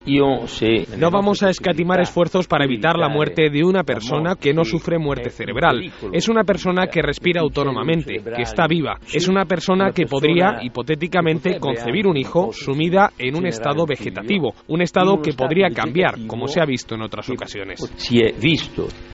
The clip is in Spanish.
No vamos a escatimar esfuerzos para evitar la muerte de una persona que no sufre muerte cerebral. Es una persona que respira autónomamente, que está viva. Es una persona que podría, hipotéticamente, concebir un hijo sumida en un estado vegetativo, un estado que podría cambiar, como se ha visto en otras ocasiones.